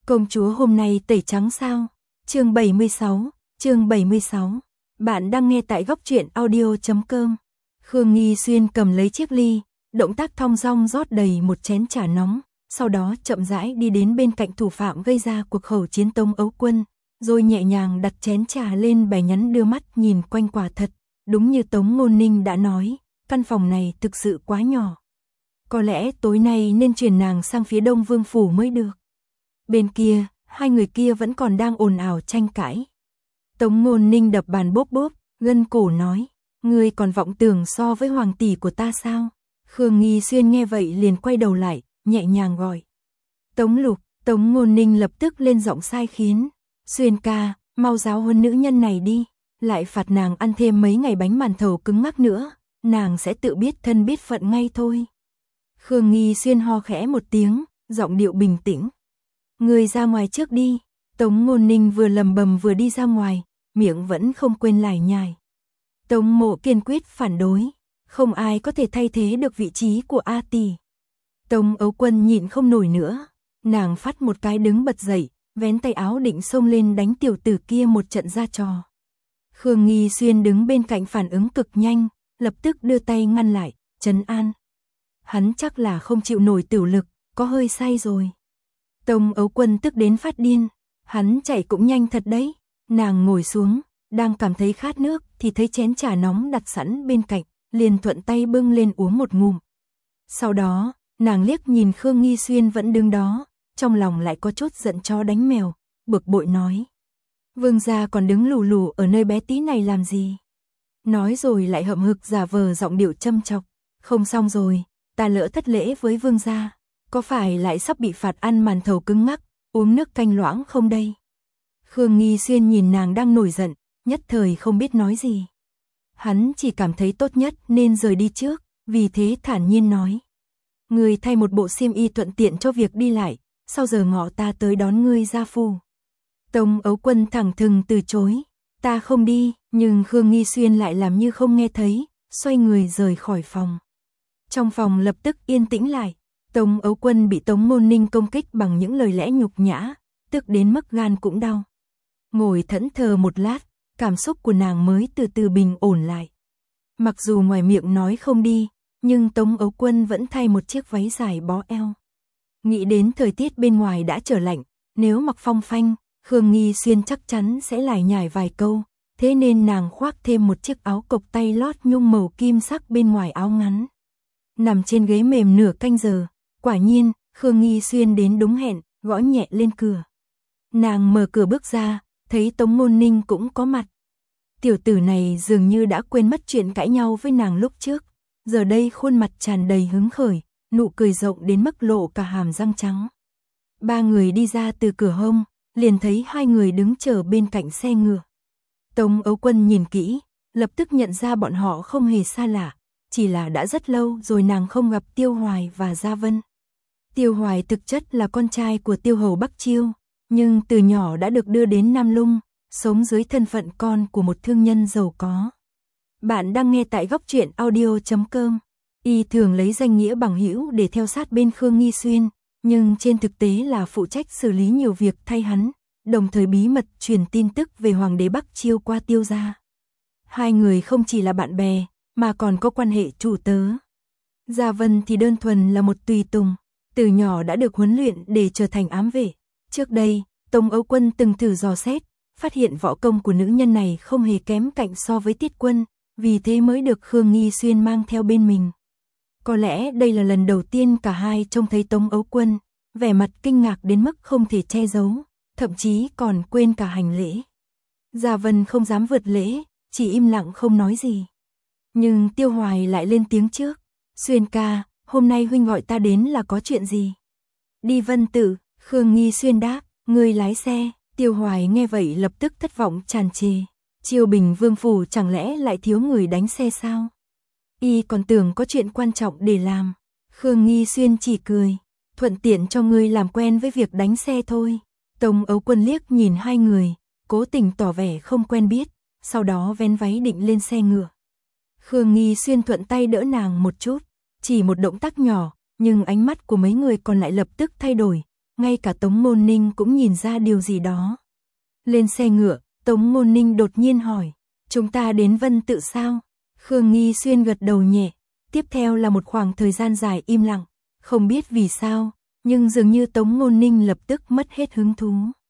Công chúa hôm nay tẩy trắng sao? Chương 76. Bạn đang nghe tại góc truyện audio.com. Khương Nghi Xuyên cầm lấy chiếc ly, động tác thong dong rót đầy một chén trà nóng, sau đó chậm rãi đi đến bên cạnh thủ phạm gây ra cuộc khẩu chiến Tống Ấu Quân, rồi nhẹ nhàng đặt chén trà lên bày nhắn, đưa mắt nhìn quanh. Quả thật, đúng như Tống Ngôn Ninh đã nói, căn phòng này thực sự quá nhỏ. Có lẽ tối nay nên chuyển nàng sang phía Đông Vương phủ mới được. Bên kia, hai người kia vẫn còn đang ồn ào tranh cãi. Tống Ngôn Ninh đập bàn bốp bốp, gân cổ nói, ngươi còn vọng tưởng so với hoàng tỷ của ta sao? Khương Nghi Xuyên nghe vậy liền quay đầu lại, nhẹ nhàng gọi. Tống Lục. Tống Ngôn Ninh lập tức lên giọng sai khiến. Xuyên ca, mau giáo huấn nữ nhân này đi, lại phạt nàng ăn thêm mấy ngày bánh màn thầu cứng ngắc nữa, nàng sẽ tự biết thân biết phận ngay thôi. Khương Nghi Xuyên ho khẽ một tiếng, giọng điệu bình tĩnh. Ngươi ra ngoài trước đi. Tống Ngôn Ninh vừa lầm bầm vừa đi ra ngoài, miệng vẫn không quên lải nhải. Tống Mộ kiên quyết phản đối, không ai có thể thay thế được vị trí của A tỷ. Tống Ấu Quân nhịn không nổi nữa, nàng phát một cái đứng bật dậy, vén tay áo định xông lên đánh tiểu tử kia một trận ra trò. Khương Nghi Xuyên đứng bên cạnh phản ứng cực nhanh, lập tức đưa tay ngăn lại, trấn an. Hắn chắc là không chịu nổi tiểu lực, có hơi say rồi. Tống Ấu Quân tức đến phát điên, hắn chạy cũng nhanh thật đấy. Nàng ngồi xuống, đang cảm thấy khát nước thì thấy chén trà nóng đặt sẵn bên cạnh, liền thuận tay bưng lên uống một ngụm. Sau đó, nàng liếc nhìn Khương Nghi Xuyên vẫn đứng đó, trong lòng lại có chút giận chó đánh mèo, bực bội nói. Vương gia còn đứng lù lù ở nơi bé tí này làm gì? Nói rồi lại hậm hực giả vờ giọng điệu châm chọc. Không xong rồi, ta lỡ thất lễ với vương gia, có phải lại sắp bị phạt ăn màn thầu cứng ngắc, uống nước canh loãng không đây? Khương Nghi Xuyên nhìn nàng đang nổi giận, nhất thời không biết nói gì. Hắn chỉ cảm thấy tốt nhất nên rời đi trước, vì thế thản nhiên nói. Ngươi thay một bộ xiêm y thuận tiện cho việc đi lại, sau giờ ngọ ta tới đón ngươi ra phủ. Tống Ấu Quân thẳng thừng từ chối. Ta không đi, nhưng Khương Nghi Xuyên lại làm như không nghe thấy, xoay người rời khỏi phòng. Trong phòng lập tức yên tĩnh lại. Tống Ấu Quân bị Tống Ngôn Ninh công kích bằng những lời lẽ nhục nhã, tức đến mức gan cũng đau. Ngồi thẫn thờ một lát, cảm xúc của nàng mới từ từ bình ổn lại. Mặc dù ngoài miệng nói không đi, nhưng Tống Ấu Quân vẫn thay một chiếc váy dài bó eo. Nghĩ đến thời tiết bên ngoài đã trở lạnh, nếu mặc phong phanh, Khương Nghi Xuyên chắc chắn sẽ lải nhải vài câu, thế nên nàng khoác thêm một chiếc áo cộc tay lót nhung màu kim sắc bên ngoài áo ngắn. Nằm trên ghế mềm nửa canh giờ, quả nhiên, Khương Nghi Xuyên đến đúng hẹn, gõ nhẹ lên cửa. Nàng mở cửa bước ra, thấy Tống Ngôn Ninh cũng có mặt. Tiểu tử này dường như đã quên mất chuyện cãi nhau với nàng lúc trước, giờ đây khuôn mặt tràn đầy hứng khởi, nụ cười rộng đến mức lộ cả hàm răng trắng. Ba người đi ra từ cửa hông, liền thấy hai người đứng chờ bên cạnh xe ngựa. Tống Ấu Quân nhìn kỹ, lập tức nhận ra bọn họ không hề xa lạ, chỉ là đã rất lâu rồi nàng không gặp Tiêu Hoài và Gia Vân. Tiêu Hoài thực chất là con trai của Tiêu Hầu Bắc Chiêu, nhưng từ nhỏ đã được đưa đến Nam Lung, sống dưới thân phận con của một thương nhân giàu có. Bạn đang nghe tại góc truyện audio.com. Y thường lấy danh nghĩa bằng hữu để theo sát bên Khương Nghi Xuyên, nhưng trên thực tế là phụ trách xử lý nhiều việc thay hắn, đồng thời bí mật truyền tin tức về Hoàng đế Bắc Chiêu qua Tiêu gia. Hai người không chỉ là bạn bè, mà còn có quan hệ chủ tớ. Gia Vân thì đơn thuần là một tùy tùng, từ nhỏ đã được huấn luyện để trở thành ám vệ. Trước đây, Tống Ấu Quân từng thử dò xét, phát hiện võ công của nữ nhân này không hề kém cạnh so với Tiết Quân, vì thế mới được Khương Nghi Xuyên mang theo bên mình. Có lẽ đây là lần đầu tiên cả hai trông thấy Tống Ấu Quân, vẻ mặt kinh ngạc đến mức không thể che giấu, thậm chí còn quên cả hành lễ. Gia Vân không dám vượt lễ, chỉ im lặng không nói gì. Nhưng Tiêu Hoài lại lên tiếng trước. Xuyên ca, hôm nay huynh gọi ta đến là có chuyện gì? Đi Vân Tử. Khương Nghi Xuyên đáp, ngươi lái xe. Tiêu Hoài nghe vậy lập tức thất vọng tràn trề. Chiêu Bình Vương phủ chẳng lẽ lại thiếu người đánh xe sao? Y còn tưởng có chuyện quan trọng để làm. Khương Nghi Xuyên chỉ cười, thuận tiện cho ngươi làm quen với việc đánh xe thôi. Tống Ấu Quân liếc nhìn hai người, cố tình tỏ vẻ không quen biết, sau đó vén váy định lên xe ngựa. Khương Nghi Xuyên thuận tay đỡ nàng một chút, chỉ một động tác nhỏ, nhưng ánh mắt của mấy người còn lại lập tức thay đổi, ngay cả Tống Ngôn Ninh cũng nhìn ra điều gì đó. Lên xe ngựa, Tống Ngôn Ninh đột nhiên hỏi, chúng ta đến Vân Tự sao? Khương Nghi Xuyên gật đầu nhẹ, tiếp theo là một khoảng thời gian dài im lặng, không biết vì sao, nhưng dường như Tống Ngôn Ninh lập tức mất hết hứng thú.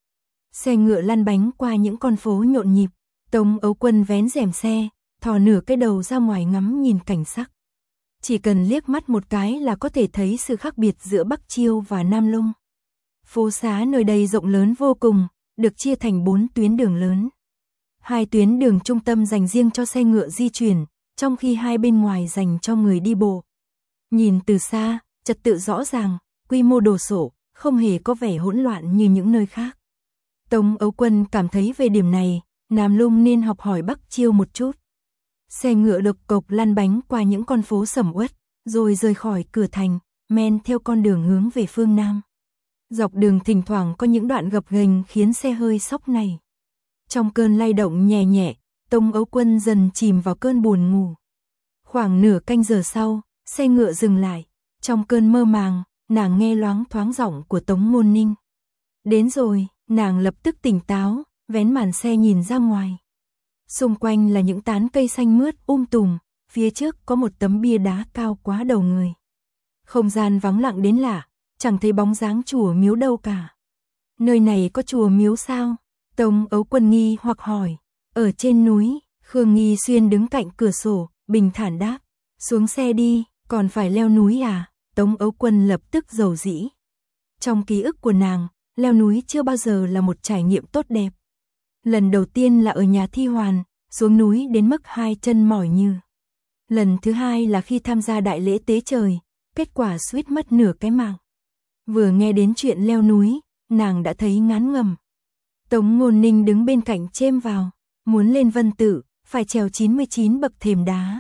Xe ngựa lăn bánh qua những con phố nhộn nhịp, Tống Ấu Quân vén rèm xe, thò nửa cái đầu ra ngoài ngắm nhìn cảnh sắc. Chỉ cần liếc mắt một cái là có thể thấy sự khác biệt giữa Bắc Chiêu và Nam Lung. Phố xá nơi đây rộng lớn vô cùng, được chia thành 4 tuyến đường lớn. 2 tuyến đường trung tâm dành riêng cho xe ngựa di chuyển, trong khi 2 bên ngoài dành cho người đi bộ. Nhìn từ xa, trật tự rõ ràng, quy mô đồ sộ, không hề có vẻ hỗn loạn như những nơi khác. Tống Ấu Quân cảm thấy về điểm này, Nam Lung nên học hỏi Bắc Chiêu một chút. Xe ngựa độc cộc lăn bánh qua những con phố sầm uất, rồi rời khỏi cửa thành, men theo con đường hướng về phương Nam. Dọc đường thỉnh thoảng có những đoạn gập ghềnh khiến xe hơi sóc này. Trong cơn lay động nhẹ nhẹ, Tống Ấu Quân dần chìm vào cơn buồn ngủ. Khoảng nửa canh giờ sau, xe ngựa dừng lại. Trong cơn mơ màng, nàng nghe loáng thoáng giọng của Tống Ngôn Ninh. Đến rồi, nàng lập tức tỉnh táo, vén màn xe nhìn ra ngoài. Xung quanh là những tán cây xanh mướt tùm, phía trước có một tấm bia đá cao quá đầu người. Không gian vắng lặng đến lạ, chẳng thấy bóng dáng chùa miếu đâu cả. Nơi này có chùa miếu sao? Tống Ấu Quân nghi hoặc hỏi. Ở trên núi, Khương Nghi Xuyên đứng cạnh cửa sổ, bình thản đáp. Xuống xe đi, còn phải leo núi à? Tống Ấu Quân lập tức rầu rĩ. Trong ký ức của nàng, leo núi chưa bao giờ là một trải nghiệm tốt đẹp. Lần đầu tiên là ở nhà Thi Hoàn, xuống núi đến mức 2 chân mỏi như. Lần thứ hai là khi tham gia đại lễ tế trời, kết quả suýt mất nửa cái mạng. Vừa nghe đến chuyện leo núi, nàng đã thấy ngán ngẩm. Tống Ngôn Ninh đứng bên cạnh chêm vào, muốn lên Vân Tự, phải trèo 99 bậc thềm đá.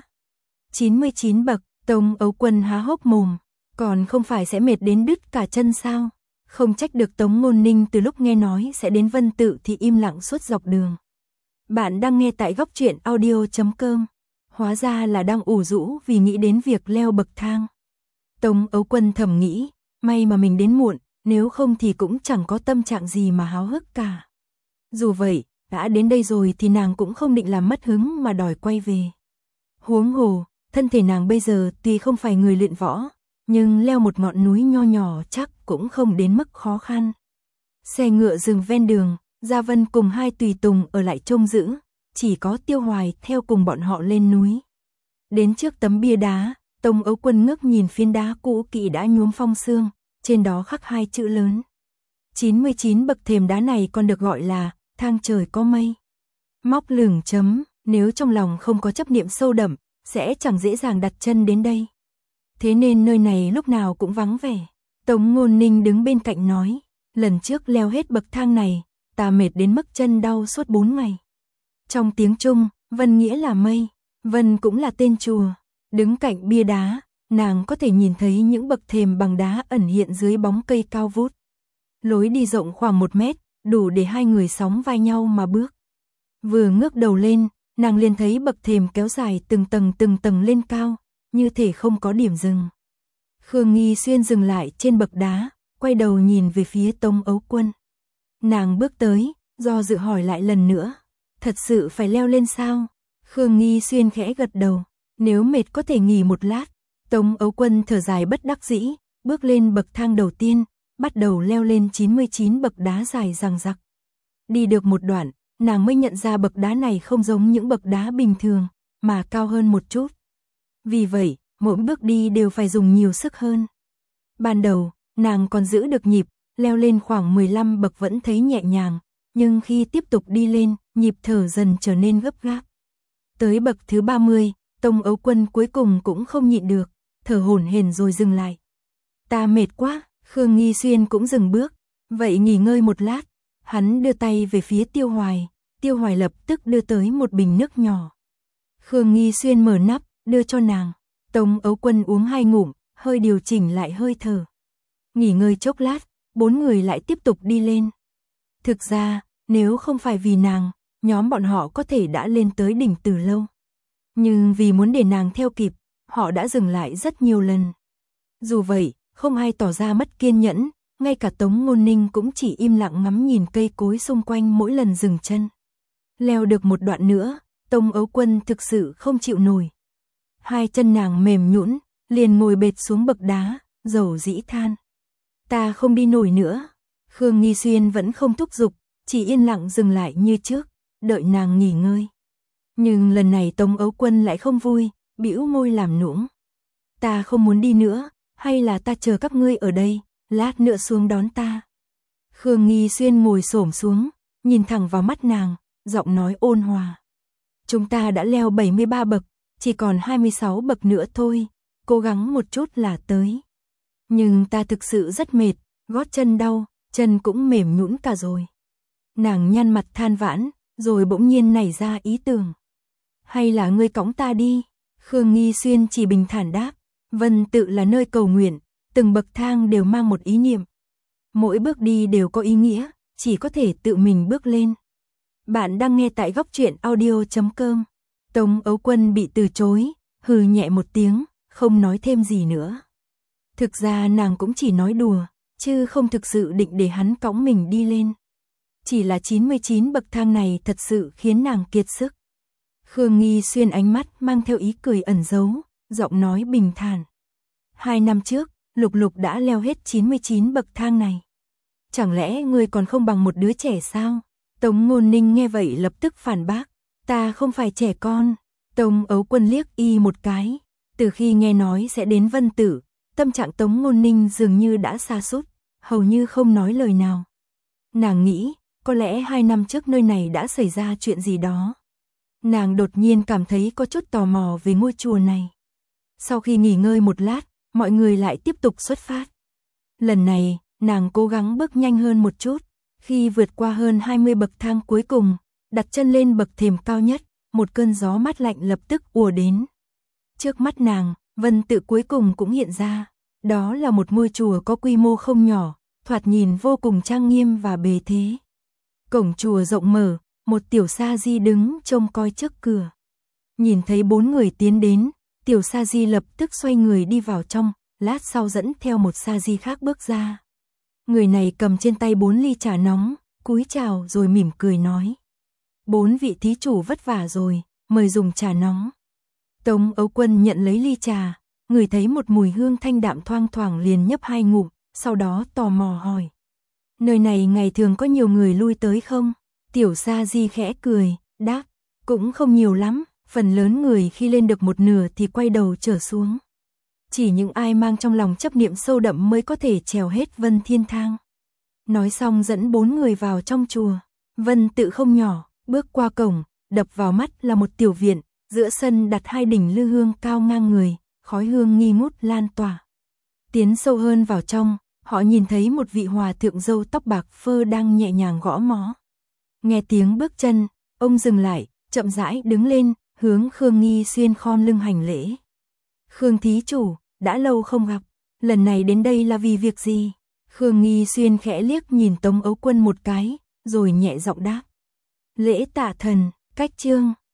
99 bậc, Tống Ấu Quân há hốc mồm, còn không phải sẽ mệt đến đứt cả chân sao? Không trách được Tống Ngôn Ninh từ lúc nghe nói sẽ đến Vân Tự thì im lặng suốt dọc đường. Bạn đang nghe tại góc truyện audio.com. Hóa ra là đang ủ rũ vì nghĩ đến việc leo bậc thang. Tống Ấu Quân thầm nghĩ, may mà mình đến muộn, nếu không thì cũng chẳng có tâm trạng gì mà háo hức cả. Dù vậy, đã đến đây rồi thì nàng cũng không định làm mất hứng mà đòi quay về. Huống hồ, thân thể nàng bây giờ tuy không phải người luyện võ, nhưng leo một ngọn núi nho nhỏ chắc cũng không đến mức khó khăn. Xe ngựa dừng ven đường, Gia Vân cùng 2 tùy tùng ở lại trông giữ, chỉ có Tiêu Hoài theo cùng bọn họ lên núi. Đến trước tấm bia đá, Tống Ấu Quân ngước nhìn phiến đá cũ kỹ đã nhuốm phong sương, trên đó khắc 2 chữ lớn. 99 bậc thềm đá này còn được gọi là thang trời có mây. Móc lửng chấm, nếu trong lòng không có chấp niệm sâu đậm, sẽ chẳng dễ dàng đặt chân đến đây. Thế nên nơi này lúc nào cũng vắng vẻ. Tống Ngôn Ninh đứng bên cạnh nói, lần trước leo hết bậc thang này, ta mệt đến mức chân đau suốt 4 ngày. Trong tiếng Trung, Vân nghĩa là mây, Vân cũng là tên chùa. Đứng cạnh bia đá, nàng có thể nhìn thấy những bậc thềm bằng đá ẩn hiện dưới bóng cây cao vút. Lối đi rộng khoảng 1 mét, đủ để 2 người sóng vai nhau mà bước. Vừa ngước đầu lên, nàng liền thấy bậc thềm kéo dài từng tầng lên cao, như thể không có điểm dừng. Khương Nghi Xuyên dừng lại trên bậc đá, quay đầu nhìn về phía Tống Ấu Quân. Nàng bước tới, do dự hỏi lại lần nữa, thật sự phải leo lên sao? Khương Nghi Xuyên khẽ gật đầu, nếu mệt có thể nghỉ một lát. Tống Ấu Quân thở dài bất đắc dĩ, bước lên bậc thang đầu tiên, bắt đầu leo lên 99 bậc đá dài dằng dặc. Đi được một đoạn, nàng mới nhận ra bậc đá này không giống những bậc đá bình thường, mà cao hơn một chút. Vì vậy, mỗi bước đi đều phải dùng nhiều sức hơn. Ban đầu, nàng còn giữ được nhịp, leo lên khoảng 15 bậc vẫn thấy nhẹ nhàng, nhưng khi tiếp tục đi lên, nhịp thở dần trở nên gấp gáp. Tới bậc thứ 30, Tống Ấu Quân cuối cùng cũng không nhịn được, thở hổn hển rồi dừng lại. Ta mệt quá, Khương Nghi Xuyên cũng dừng bước, vậy nghỉ ngơi một lát. Hắn đưa tay về phía Tiêu Hoài, Tiêu Hoài lập tức đưa tới một bình nước nhỏ. Khương Nghi Xuyên mở nắp, đưa cho nàng. Tống Ấu Quân uống 2 ngụm, hơi điều chỉnh lại hơi thở. Nghỉ ngơi chốc lát, 4 người lại tiếp tục đi lên. Thực ra, nếu không phải vì nàng, nhóm bọn họ có thể đã lên tới đỉnh từ lâu. Nhưng vì muốn để nàng theo kịp, họ đã dừng lại rất nhiều lần. Dù vậy, không ai tỏ ra mất kiên nhẫn, ngay cả Tống Ngôn Ninh cũng chỉ im lặng ngắm nhìn cây cối xung quanh mỗi lần dừng chân. Leo được một đoạn nữa, Tống Ấu Quân thực sự không chịu nổi. Hai chân nàng mềm nhũn, liền ngồi bệt xuống bậc đá, dầu dĩ than. Ta không đi nổi nữa. Khương Nghi Xuyên vẫn không thúc giục, chỉ yên lặng dừng lại như trước, đợi nàng nghỉ ngơi. Nhưng lần này Tống Ấu Quân lại không vui, bĩu môi làm nũng. Ta không muốn đi nữa, hay là ta chờ các ngươi ở đây, lát nữa xuống đón ta. Khương Nghi Xuyên ngồi xổm xuống, nhìn thẳng vào mắt nàng, giọng nói ôn hòa. Chúng ta đã leo 73 bậc, chỉ còn 26 bậc nữa thôi, cố gắng một chút là tới. Nhưng ta thực sự rất mệt, gót chân đau, chân cũng mềm nhũn cả rồi. Nàng nhăn mặt than vãn, rồi bỗng nhiên nảy ra ý tưởng. Hay là ngươi cõng ta đi? Khương Nghi Xuyên chỉ bình thản đáp. Vân tự là nơi cầu nguyện, từng bậc thang đều mang một ý niệm. Mỗi bước đi đều có ý nghĩa, chỉ có thể tự mình bước lên. Bạn đang nghe tại góc truyện audio.com. Tống Ấu Quân bị từ chối, hừ nhẹ một tiếng, không nói thêm gì nữa. Thực ra nàng cũng chỉ nói đùa, chứ không thực sự định để hắn cõng mình đi lên. Chỉ là 99 bậc thang này thật sự khiến nàng kiệt sức. Khương Nghi Xuyên ánh mắt mang theo ý cười ẩn giấu, giọng nói bình thản. 2 năm trước, Lục Lục đã leo hết 99 bậc thang này. Chẳng lẽ ngươi còn không bằng một đứa trẻ sao? Tống Ngôn Ninh nghe vậy lập tức phản bác. Ta không phải trẻ con. Tống Ấu Quân liếc y một cái. Từ khi nghe nói sẽ đến Vân Tử, tâm trạng Tống Ngôn Ninh dường như đã sa sút, hầu như không nói lời nào. Nàng nghĩ, có lẽ 2 năm trước nơi này đã xảy ra chuyện gì đó. Nàng đột nhiên cảm thấy có chút tò mò về ngôi chùa này. Sau khi nghỉ ngơi một lát, mọi người lại tiếp tục xuất phát. Lần này, nàng cố gắng bước nhanh hơn một chút. Khi vượt qua hơn 20 bậc thang cuối cùng, đặt chân lên bậc thềm cao nhất, một cơn gió mát lạnh lập tức ùa đến. Trước mắt nàng, Vân Tự cuối cùng cũng hiện ra. Đó là một ngôi chùa có quy mô không nhỏ, thoạt nhìn vô cùng trang nghiêm và bề thế. Cổng chùa rộng mở, một tiểu sa di đứng trông coi trước cửa. Nhìn thấy 4 người tiến đến, tiểu sa di lập tức xoay người đi vào trong, lát sau dẫn theo một sa di khác bước ra. Người này cầm trên tay 4 ly trà nóng, cúi chào rồi mỉm cười nói. 4 vị thí chủ vất vả rồi, mời dùng trà nóng. Tống Ấu Quân nhận lấy ly trà, ngửi thấy một mùi hương thanh đạm thoang thoảng liền nhấp 2 ngụm, sau đó tò mò hỏi. Nơi này ngày thường có nhiều người lui tới không? Tiểu sa di khẽ cười, đáp, cũng không nhiều lắm, phần lớn người khi lên được một nửa thì quay đầu trở xuống. Chỉ những ai mang trong lòng chấp niệm sâu đậm mới có thể trèo hết Vân Thiên Thang. Nói xong dẫn 4 người vào trong chùa. Vân Tự không nhỏ, bước qua cổng, đập vào mắt là một tiểu viện, giữa sân đặt 2 đỉnh lư hương cao ngang người, khói hương nghi ngút lan tỏa. Tiến sâu hơn vào trong, họ nhìn thấy một vị hòa thượng râu tóc bạc phơ đang nhẹ nhàng gõ mõ. Nghe tiếng bước chân, ông dừng lại, chậm rãi đứng lên, hướng Khương Nghi Xuyên khom lưng hành lễ. Khương thí chủ, đã lâu không gặp, lần này đến đây là vì việc gì? Khương Nghi Xuyên khẽ liếc nhìn Tống Ấu Quân một cái, rồi nhẹ giọng đáp. Lễ tạ thần, cách chương.